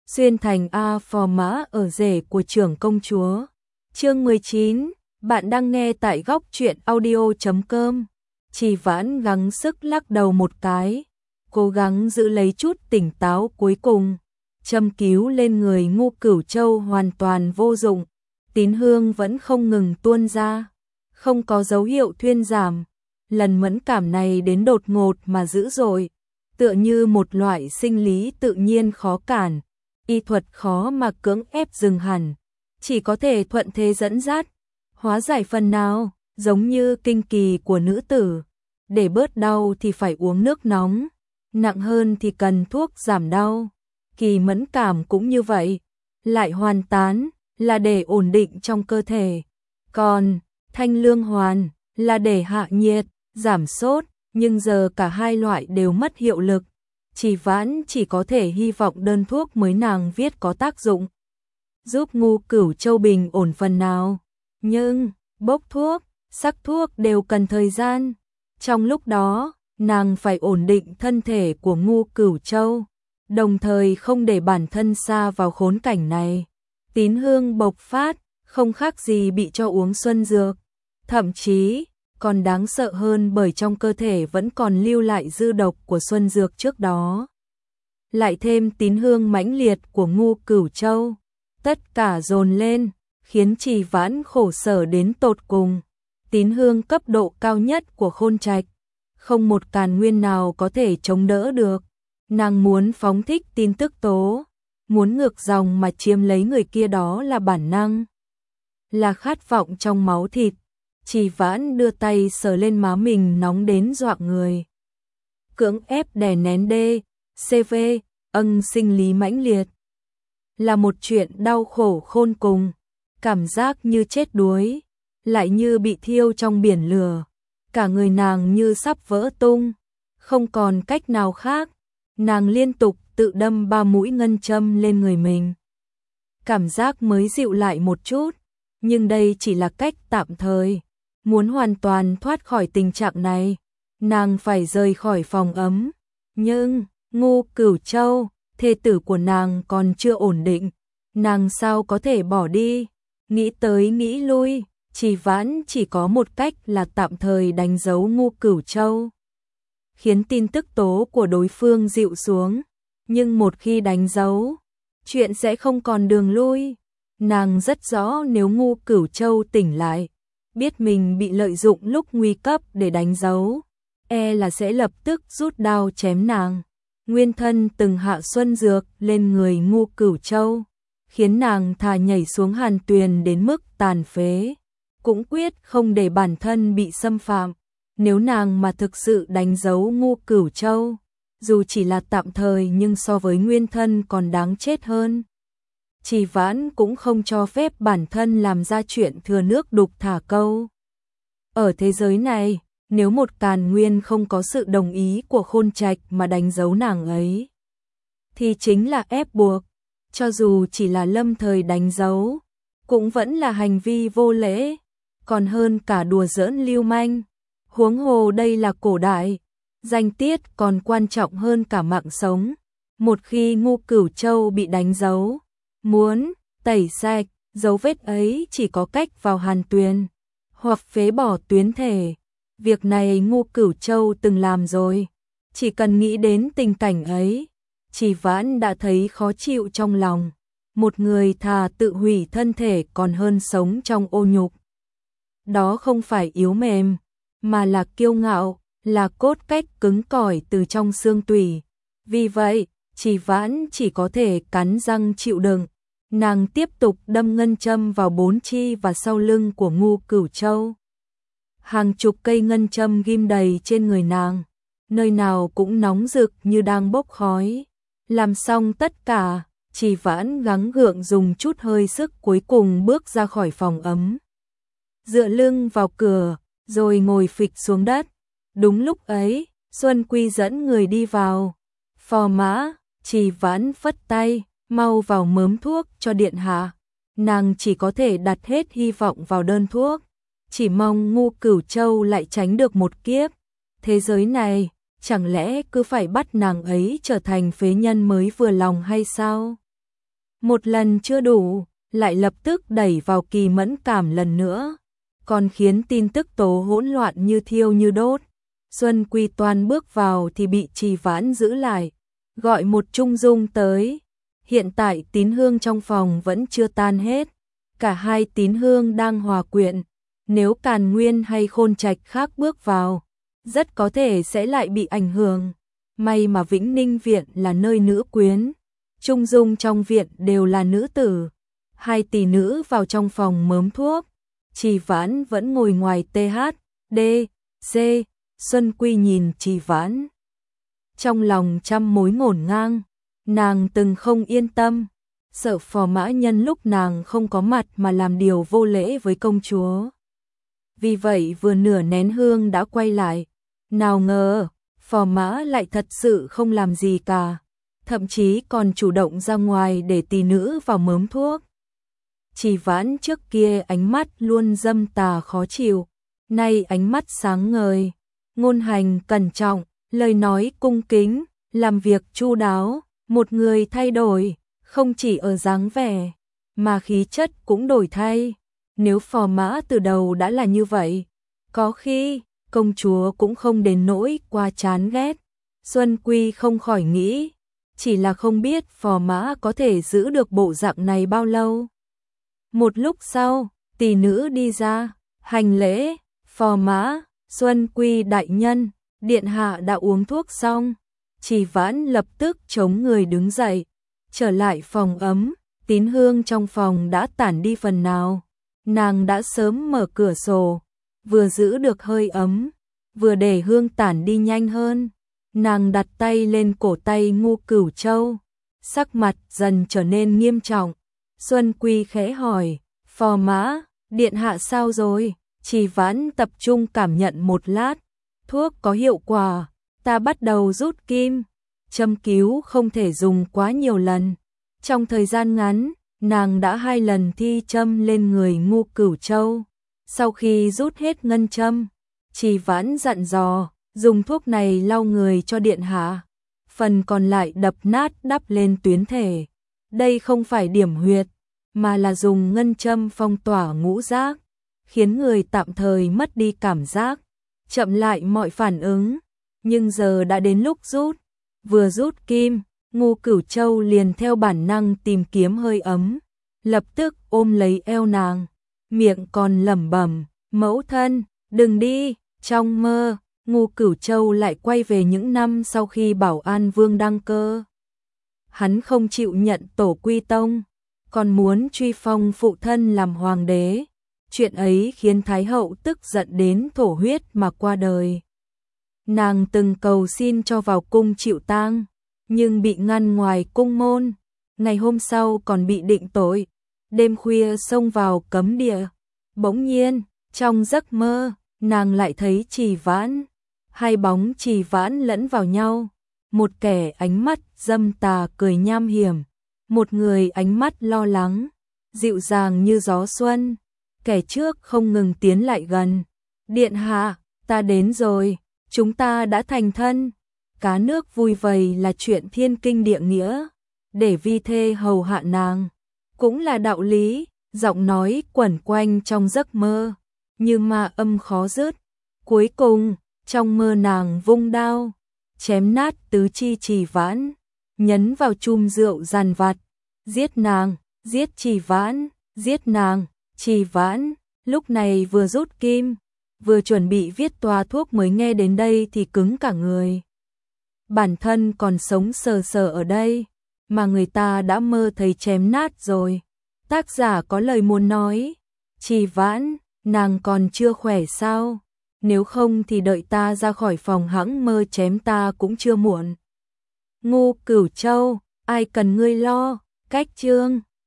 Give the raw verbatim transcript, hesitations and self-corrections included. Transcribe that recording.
xuyên thành A phò mã ở rể của trưởng công chúa. Chương mười chín, bạn đang nghe tại góc truyện audio chấm com. Trì Vãn gắng sức lắc đầu một cái, cố gắng giữ lấy chút tỉnh táo cuối cùng. Châm cứu lên người Ngu Cửu Châu hoàn toàn vô dụng, tín hương vẫn không ngừng tuôn ra, không có dấu hiệu thuyên giảm. Lần mẫn cảm này đến đột ngột mà dữ dội, tựa như một loại sinh lý tự nhiên khó cản, y thuật khó mà cưỡng ép dừng hẳn, chỉ có thể thuận thế dẫn dắt, hóa giải phần nào, giống như kinh kỳ của nữ tử. Để bớt đau thì phải uống nước nóng, nặng hơn thì cần thuốc giảm đau. Kỳ mẫn cảm cũng như vậy, lại hoàn tán là để ổn định trong cơ thể, còn thanh lương hoàn là để hạ nhiệt, giảm sốt, nhưng giờ cả hai loại đều mất hiệu lực. Trì Vãn chỉ có thể hy vọng đơn thuốc mới nàng viết có tác dụng, giúp Ngu Cửu Châu bình ổn phần nào. Nhưng bốc thuốc, sắc thuốc đều cần thời gian. Trong lúc đó, nàng phải ổn định thân thể của Ngu Cửu Châu, đồng thời không để bản thân sa vào khốn cảnh này. Tín hương bộc phát, không khác gì bị cho uống xuân dược, thậm chí còn đáng sợ hơn bởi trong cơ thể vẫn còn lưu lại dư độc của xuân dược trước đó. Lại thêm tín hương mãnh liệt của Ngu Cửu Châu, tất cả dồn lên, khiến Trì Vãn khổ sở đến tột cùng. Tín hương cấp độ cao nhất của Khôn Trạch, không một càn nguyên nào có thể chống đỡ được. Nàng muốn phóng thích tin tức tố, muốn ngược dòng mà chiếm lấy người kia, đó là bản năng, là khát vọng trong máu thịt. Trì Vãn đưa tay sờ lên má mình nóng đến dọa người. Cưỡng ép đè nén đê, xê vê, âng sinh lý mãnh liệt. Là một chuyện đau khổ khôn cùng, cảm giác như chết đuối, lại như bị thiêu trong biển lửa. Cả người nàng như sắp vỡ tung, không còn cách nào khác. Nàng liên tục tự đâm ba mũi ngân châm lên người mình. Cảm giác mới dịu lại một chút, nhưng đây chỉ là cách tạm thời. Muốn hoàn toàn thoát khỏi tình trạng này, nàng phải rời khỏi phòng ấm. Nhưng Ngu Cửu Châu, thê tử của nàng còn chưa ổn định, nàng sao có thể bỏ đi. Nghĩ tới nghĩ lui, Trì Vãn chỉ có một cách là tạm thời đánh dấu Ngu Cửu Châu, khiến tin tức tố của đối phương dịu xuống. Nhưng một khi đánh dấu, chuyện sẽ không còn đường lui. Nàng rất rõ nếu Ngu Cửu Châu tỉnh lại, biết mình bị lợi dụng lúc nguy cấp để đánh dấu, e là sẽ lập tức rút đao chém nàng. Nguyên thân từng hạ xuân dược lên người Ngu Cửu Châu, khiến nàng thà nhảy xuống hàn tuyền đến mức tàn phế, cũng quyết không để bản thân bị xâm phạm. Nếu nàng mà thực sự đánh dấu Ngu Cửu Châu, dù chỉ là tạm thời nhưng so với nguyên thân còn đáng chết hơn. Trì Vãn cũng không cho phép bản thân làm ra chuyện thừa nước đục thả câu. Ở thế giới này, nếu một càn nguyên không có sự đồng ý của Khôn Trạch mà đánh dấu nàng ấy, thì chính là ép buộc. Cho dù chỉ là lâm thời đánh dấu, cũng vẫn là hành vi vô lễ, còn hơn cả đùa giỡn lưu manh. Huống hồ đây là cổ đại, danh tiết còn quan trọng hơn cả mạng sống. Một khi Ngu Cửu Châu bị đánh dấu, muốn tẩy sạch dấu vết ấy chỉ có cách vào hàn tuyền hoặc phế bỏ tuyến thể. Việc này Ngu Cửu Châu từng làm rồi. Chỉ cần nghĩ đến tình cảnh ấy, Trì Vãn đã thấy khó chịu trong lòng. Một người thà tự hủy thân thể còn hơn sống trong ô nhục. Đó không phải yếu mềm, mà là kiêu ngạo, là cốt cách cứng cỏi từ trong xương tủy. Vì vậy, Trì Vãn chỉ có thể cắn răng chịu đựng. Nàng tiếp tục đâm ngân châm vào bốn chi và sau lưng của Ngu Cửu Châu. Hàng chục cây ngân châm ghim đầy trên người nàng, nơi nào cũng nóng rực như đang bốc khói. Làm xong tất cả, Trì Vãn gắng gượng dùng chút hơi sức cuối cùng bước ra khỏi phòng ấm, dựa lưng vào cửa, rồi ngồi phịch xuống đất. Đúng lúc ấy, Xuân Quy dẫn người đi vào. Phò mã, Trì Vãn phất tay, mau vào mớm thuốc cho điện hạ. Nàng chỉ có thể đặt hết hy vọng vào đơn thuốc, chỉ mong Ngu Cửu Châu lại tránh được một kiếp. Thế giới này, chẳng lẽ cứ phải bắt nàng ấy trở thành phế nhân mới vừa lòng hay sao? Một lần chưa đủ, lại lập tức đẩy vào kỳ mẫn cảm lần nữa, còn khiến tin tức tố hỗn loạn như thiêu như đốt. Xuân Quy Toan bước vào thì bị Trì Vãn giữ lại, gọi một Trung Dung tới. Hiện tại tín hương trong phòng vẫn chưa tan hết, cả hai tín hương đang hòa quyện, nếu Càn Nguyên hay Khôn Trạch khác bước vào, rất có thể sẽ lại bị ảnh hưởng. May mà Vĩnh Ninh viện là nơi nữ quyến, Trung Dung trong viện đều là nữ tử. Hai tỷ nữ vào trong phòng mớm thuốc, Trì Vãn vẫn ngồi ngoài tê hát đê xê. Xuân Quy nhìn Trì Vãn, trong lòng trăm mối ngổn ngang, nàng từng không yên tâm, sợ Phò Mã nhân lúc nàng không có mặt mà làm điều vô lễ với công chúa. Vì vậy vừa nửa nén hương đã quay lại, nào ngờ Phò Mã lại thật sự không làm gì cả, thậm chí còn chủ động ra ngoài để tỷ nữ vào mớm thuốc. Trì Vãn trước kia ánh mắt luôn dâm tà khó chịu, nay ánh mắt sáng ngời, ngôn hành cẩn trọng, lời nói cung kính, làm việc chu đáo, một người thay đổi, không chỉ ở dáng vẻ, mà khí chất cũng đổi thay. Nếu Phò Mã từ đầu đã là như vậy, có khi công chúa cũng không đến nỗi quá chán ghét. Xuân Quy không khỏi nghĩ, chỉ là không biết Phò Mã có thể giữ được bộ dạng này bao lâu. Một lúc sau, tỷ nữ đi ra, hành lễ, Phò Mã, Xuân Quy đại nhân, điện hạ đã uống thuốc xong. Trì Vãn lập tức chống người đứng dậy, trở lại phòng ấm, tín hương trong phòng đã tản đi phần nào. Nàng đã sớm mở cửa sổ, vừa giữ được hơi ấm, vừa để hương tản đi nhanh hơn. Nàng đặt tay lên cổ tay Ngô Cửu Châu, sắc mặt dần trở nên nghiêm trọng. Xuân Quy khẽ hỏi, Phò Mã, điện hạ sao rồi? Trì Vãn tập trung cảm nhận một lát, thuốc có hiệu quả, ta bắt đầu rút kim, châm cứu không thể dùng quá nhiều lần. Trong thời gian ngắn, nàng đã hai lần thi châm lên người Ngô Cửu Châu. Sau khi rút hết ngân châm, Trì Vãn dặn dò, dùng thuốc này lau người cho điện hạ, phần còn lại đập nát đắp lên tuyến thể. Đây không phải điểm huyệt, mà là dùng ngân châm phong tỏa ngũ giác, khiến người tạm thời mất đi cảm giác, chậm lại mọi phản ứng. Nhưng giờ đã đến lúc rút, vừa rút kim, Ngô Cửu Châu liền theo bản năng tìm kiếm hơi ấm, lập tức ôm lấy eo nàng, miệng còn lẩm bẩm, mẫu thân, đừng đi. Trong mơ, Ngô Cửu Châu lại quay về những năm sau khi Bảo An Vương đăng cơ. Hắn không chịu nhận tổ quy tông, còn muốn truy phong phụ thân làm hoàng đế. Chuyện ấy khiến Thái hậu tức giận đến thổ huyết mà qua đời. Nàng từng cầu xin cho vào cung chịu tang, nhưng bị ngăn ngoài cung môn. Ngày hôm sau còn bị định tội, đêm khuya xông vào cấm địa. Bỗng nhiên, trong giấc mơ, nàng lại thấy Trì Vãn, hai bóng Trì Vãn lẫn vào nhau, một kẻ ánh mắt dâm tà cười nham hiểm, một người ánh mắt lo lắng, dịu dàng như gió xuân. Kẻ trước không ngừng tiến lại gần, điện hạ, ta đến rồi, chúng ta đã thành thân. Cá nước vui vầy là chuyện thiên kinh địa nghĩa, để vi thê hầu hạ nàng, cũng là đạo lý. Giọng nói quẩn quanh trong giấc mơ, như ma âm khó dứt. Cuối cùng, trong mơ nàng vung đao, chém nát tứ chi Trì Vãn, nhấn vào chum rượu dàn vặt, giết nàng, giết Trì Vãn, giết nàng. Trì Vãn lúc này vừa rút kim, vừa chuẩn bị viết toa thuốc mới nghe đến đây thì cứng cả người. Bản thân còn sống sờ sờ ở đây, mà người ta đã mơ thấy chém nát rồi. Tác giả có lời muốn nói, Trì Vãn, nàng còn chưa khỏe sao? Nếu không thì đợi ta ra khỏi phòng hẵng mơ chém ta cũng chưa muộn. Ngô Cửu Châu, ai cần ngươi lo, cách chương.